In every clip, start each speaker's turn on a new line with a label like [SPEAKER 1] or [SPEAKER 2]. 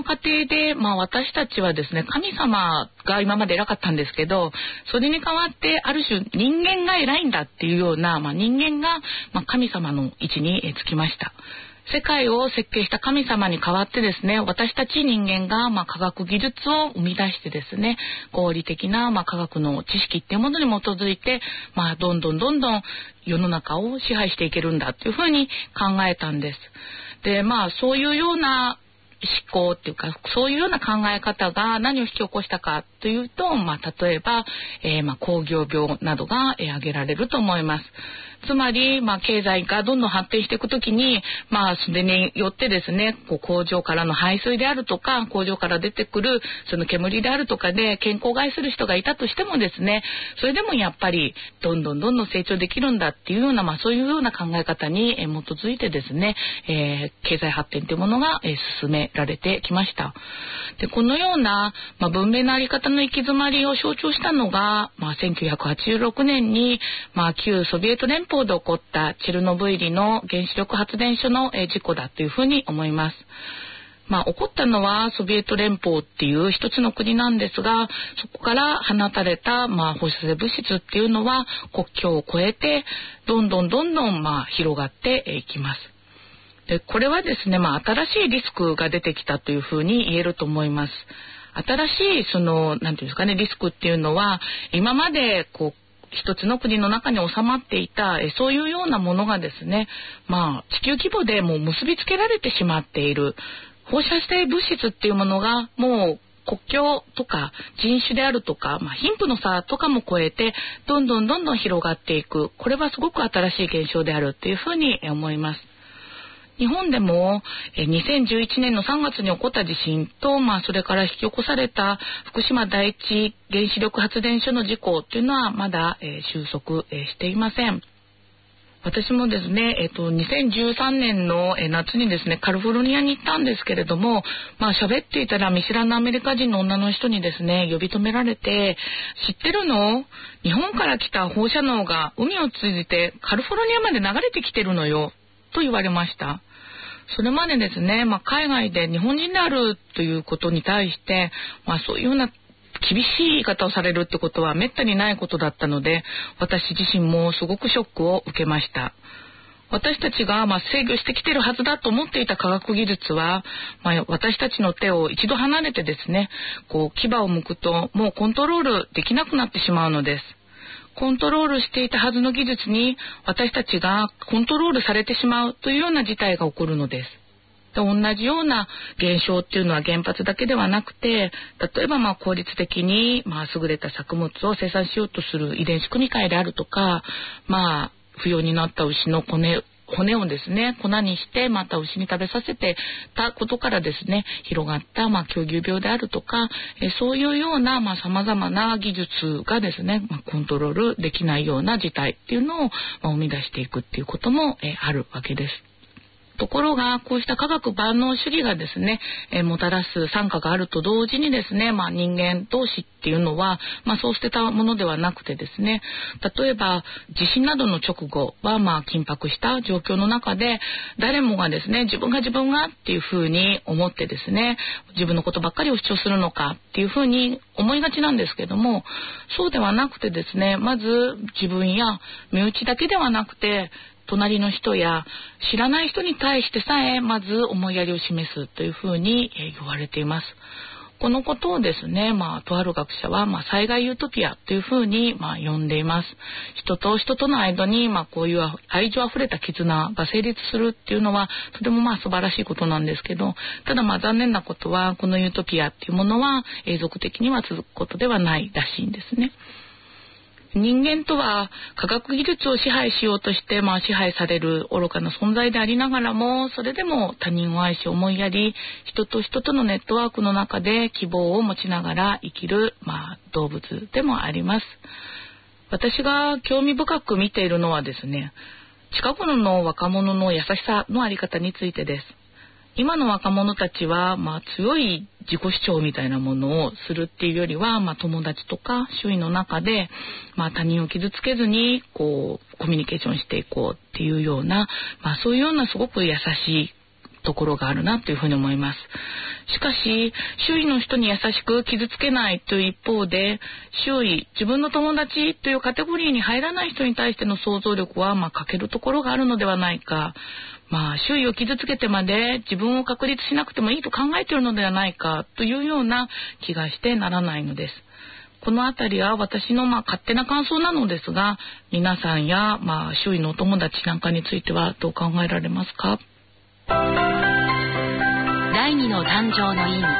[SPEAKER 1] 家庭で、私たちはですね、神様が今まで偉かったんですけど、それに代わってある種人間が偉いんだっていうような、人間が、神様の位置につきました。世界を設計した神様に代わってですね、私たち人間が、科学技術を生み出してですね、合理的な、科学の知識っていうものに基づいて、どんどん世の中を支配していけるんだっていうふうに考えたんです。で、そういうような思考っていうか、そういうような考え方が何を引き起こしたかというと、例えば、工業病などが、挙げられると思います。つまり、経済がどんどん発展していくときに、それによってですね、工場からの排水であるとか、工場から出てくるその煙であるとかで健康害する人がいたとしてもですね、それでもやっぱりどんどん成長できるんだっていうような、そういうような考え方に基づいてですね、経済発展というものが、進められてきました。で、このような、文明のあり方の行き詰まりを象徴したのが、1986年に、旧ソビエト連邦で起こったチェルノブイリの原子力発電所の事故だというふうに思います。起こったのはソビエト連邦っていう一つの国なんですが、そこから放たれた放射性物質っていうのは国境を越えてどんどん広がっていきます。で、これはですね、新しいリスクが出てきたというふうに言えると思います。新しいなんていうんですかね、リスクっていうのは今まで一つの国の中に収まっていたそういうようなものがですね、地球規模でもう結びつけられてしまっている放射性物質っていうものがもう国境とか人種であるとか、貧富の差とかも超えてどんどん広がっていく。これはすごく新しい現象であるっていうふうに思います。日本でも2011年の3月に起こった地震と、それから引き起こされた福島第一原子力発電所の事故というのはまだ収束していません。私もですね、2013年の夏にですね、カリフォルニアに行ったんですけれども、喋っていたら見知らぬアメリカ人の女の人にですね、呼び止められて、知ってるの？日本から来た放射能が海を通じてカリフォルニアまで流れてきてるのよ、と言われました。それまでですね、海外で日本人であるということに対して、そういうような厳しい言い方をされるってことはめったにないことだったので、私自身もすごくショックを受けました。私たちが制御してきてるはずだと思っていた科学技術は、私たちの手を一度離れてですね、牙を向くともうコントロールできなくなってしまうのです。コントロールしていたはずの技術に私たちがコントロールされてしまうというような事態が起こるのです。で、同じような現象っていうのは原発だけではなくて、例えば効率的に優れた作物を生産しようとする遺伝子組み換えであるとか、不要になった牛の骨をですね、粉にしてまた牛に食べさせてたことからですね、広がった狂牛病であるとか、そういうような様々な技術がですね、コントロールできないような事態っていうのを生み出していくっていうこともあるわけです。ところがこうした科学万能主義がですね、もたらす惨禍があると同時にですね、人間同士っていうのは、そう捨てたものではなくてですね、例えば地震などの直後は緊迫した状況の中で誰もがですね、自分がっていうふうに思ってですね、自分のことばっかりを主張するのかっていうふうに思いがちなんですけども、そうではなくてですね、まず自分や身内だけではなくて隣の人や知らない人に対してさえまず思いやりを示すというふうに言われています。このことをですね、とある学者は災害ユートピアというふうに呼んでいます。人と人との間にこういう愛情あふれた絆が成立するっていうのはとても素晴らしいことなんですけど、ただ残念なことはこのユートピアっていうものは永続的には続くことではないらしいんですね。人間とは科学技術を支配しようとして支配される愚かな存在でありながらも、それでも他人を愛し思いやり、人と人とのネットワークの中で希望を持ちながら生きる、動物でもあります。私が興味深く見ているのはですね、近頃の若者の優しさのあり方についてです。今の若者たちは強い自己主張みたいなものをするっていうよりは、友達とか周囲の中で、他人を傷つけずにコミュニケーションしていこうっていうような、そういうようなすごく優しいところがあるなというふうに思います。しかし周囲の人に優しく傷つけないという一方で、周囲、自分の友達というカテゴリーに入らない人に対しての想像力は欠けるところがあるのではないか、周囲を傷つけてまで自分を確立しなくてもいいと考えているのではないかというような気がしてならないのです。このあたりは私の勝手な感想なのですが、皆さんや周囲のお友達なんかについてはどう考えられますか？
[SPEAKER 2] 第二の誕生の意味。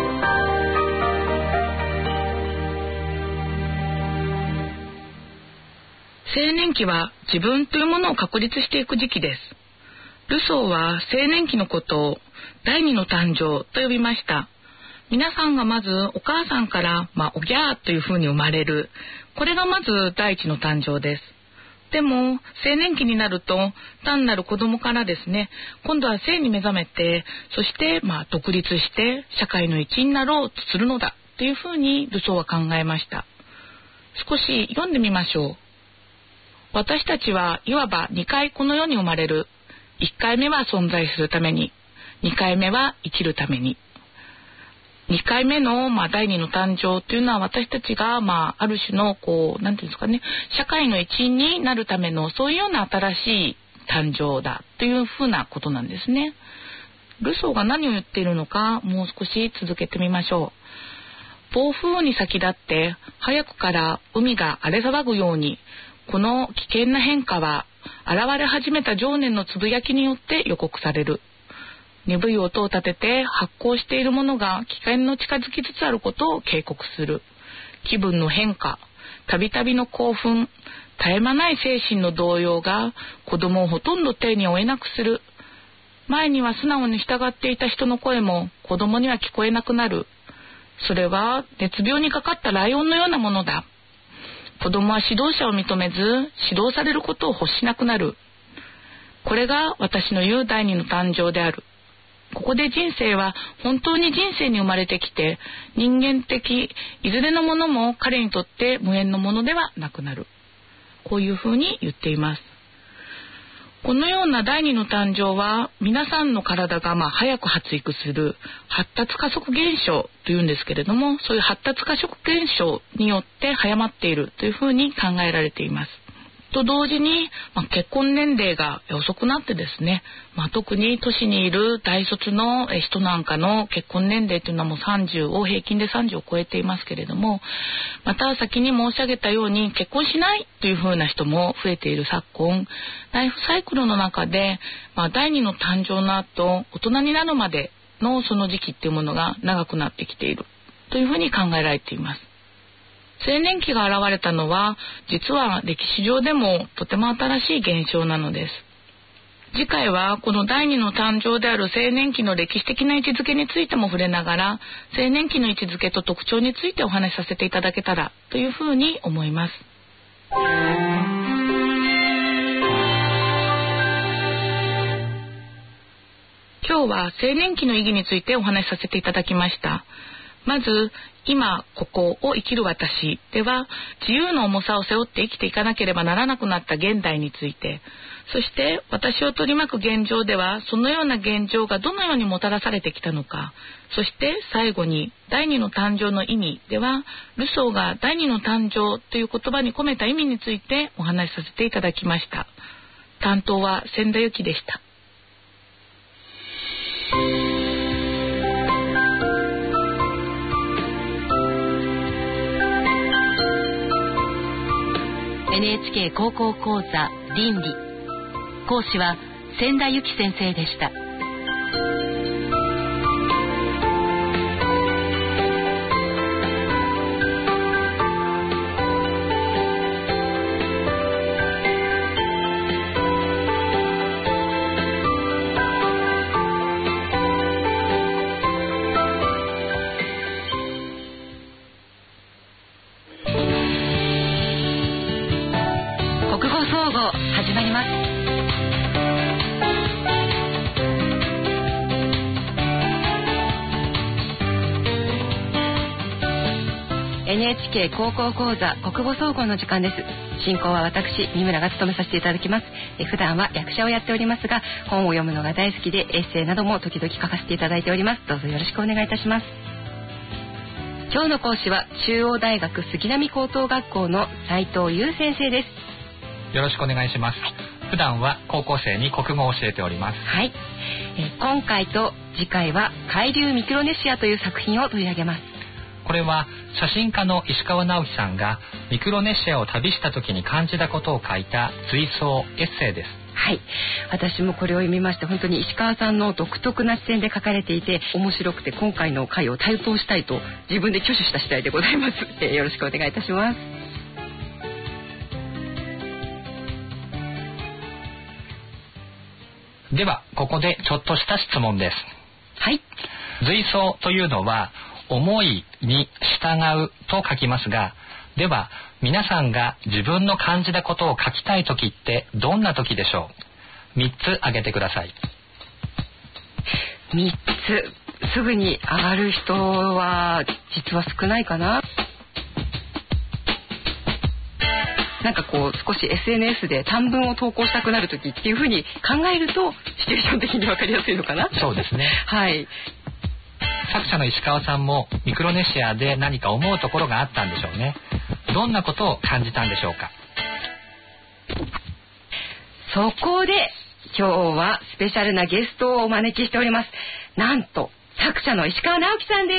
[SPEAKER 1] 青年期は自分というものを確立していく時期です。ルソーは青年期のことを第二の誕生と呼びました。皆さんがまずお母さんからおぎゃーというふうに生まれる、これがまず第一の誕生です。でも青年期になると単なる子供からですね、今度は性に目覚めて、そして独立して社会の一員になろうとするのだというふうにルソーは考えました。少し読んでみましょう。私たちはいわば2回この世に生まれる。1回目は存在するために、2回目は生きるために。2回目の第二の誕生というのは、私たちがある種のなんていうんですかね、社会の一員になるためのそういうような新しい誕生だというふうなことなんですね。ルソーが何を言っているのか、もう少し続けてみましょう。暴風雨に先立って早くから海が荒れ騒ぐように、この危険な変化は現れ始めた情念のつぶやきによって予告される。鈍い音を立てて発光しているものが危険の近づきつつあることを警告する。気分の変化、たびたびの興奮、絶え間ない精神の動揺が子供をほとんど手に負えなくする。前には素直に従っていた人の声も子供には聞こえなくなる。それは熱病にかかったライオンのようなものだ。子供は指導者を認めず、指導されることを欲しなくなる。これが私の言う第二の誕生である。ここで人生は本当に人生に生まれてきて、人間的いずれのものも彼にとって無縁のものではなくなる。こういうふうに言っています。このような第二の誕生は、皆さんの体が早く発育する発達加速現象というんですけれども、そういう発達加速現象によって早まっているというふうに考えられています。と同時に、結婚年齢が遅くなってですね、特に都市にいる大卒の人なんかの結婚年齢というのはもう30を平均で30を超えていますけれども、また先に申し上げたように結婚しないというふうな人も増えている昨今、ライフサイクルの中で、第二の誕生の後大人になるまでのその時期っていうものが長くなってきているというふうに考えられています。青年期が現れたのは、実は歴史上でもとても新しい現象なのです。次回はこの第二の誕生である青年期の歴史的な位置づけについても触れながら、青年期の位置づけと特徴についてお話しさせていただけたらというふうに思います。今日は青年期の意義についてお話しさせていただきました。まず、今ここを生きる私では、自由の重さを背負って生きていかなければならなくなった現代について、そして私を取り巻く現状では、そのような現状がどのようにもたらされてきたのか、そして最後に第二の誕生の意味では、ルソーが第二の誕生という言葉に込めた意味についてお話しさせていただきました。担当は千田由紀でした。
[SPEAKER 2] NHK 高校講座倫理、講師は千田由紀先生でした。始まります。 NHK 高校講座国語総合の時間です。進行は私三村が務めさせていただきます。普段は役者をやっておりますが、本を読むのが大好きでエッセイなども時々書かせていただいております。どうぞよろしくお願いいたします。今日の講師は中央大学杉並高等学校の斉藤優先生です。
[SPEAKER 3] よろしくお願いします。普段は高校生に国語を教えております。
[SPEAKER 2] はい。今回と次回は海流ミクロネシアという作品を取り上げます。
[SPEAKER 3] これは写真家の石川直樹さんがミクロネシアを旅した時に感じたことを書いた随想エッセイです。
[SPEAKER 2] はい、私もこれを読みまして、本当に石川さんの独特な視線で書かれていて面白くて、今回の回を対等したいと自分で挙手した次第でございます。よろしくお願いいたします。
[SPEAKER 3] ではここでちょっとした質問です。
[SPEAKER 2] はい。
[SPEAKER 3] 随想というのは思いに従うと書きますが、では皆さんが自分の感じたことを書きたい時ってどんな時でしょう。3つ挙げてください。
[SPEAKER 2] 3つすぐに上がる人は実は少ないかな。なんかこう少し SNS で短文を投稿したくなる時っていう風に考えるとシチュエーション的に分かりやすいのかな。
[SPEAKER 3] そうですね。
[SPEAKER 2] はい。
[SPEAKER 3] 作者の石川さんもミクロネシアで何か思うところがあったんでしょうね。どんなことを感じたんでしょうか。
[SPEAKER 2] そこで今日はスペシャルなゲストをお招きしております。なんと作者の石川直樹さんです。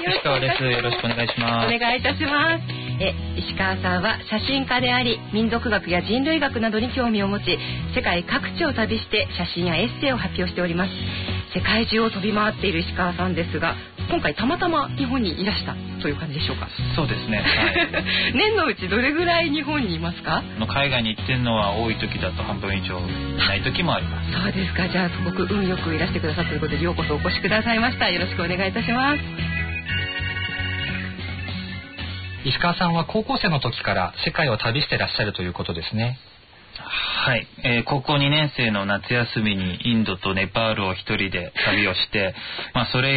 [SPEAKER 4] 石川です。よろしくお願いします。
[SPEAKER 2] お願いいたします。石川さんは写真家であり、民族学や人類学などに興味を持ち、世界各地を旅して写真やエッセイを発表しております。世界中を飛び回っている石川さんですが、今回たまたま日本にいらしたという感じでしょうか。
[SPEAKER 4] そうですね、はい、
[SPEAKER 2] 年のうちどれぐらい日本にいますか。
[SPEAKER 4] 海外に行ってるのは多い時だと半分以上いない時もあります。
[SPEAKER 2] そうですか。じゃあすごく運よくいらしてくださったということで、ようこそお越しくださいました。よろしくお願いいたします。
[SPEAKER 3] 石川さんは高校生の時から世界を旅してらっしゃるということですね。
[SPEAKER 4] はい、高校2年生の夏休みにインドとネパールを一人で旅をして、それ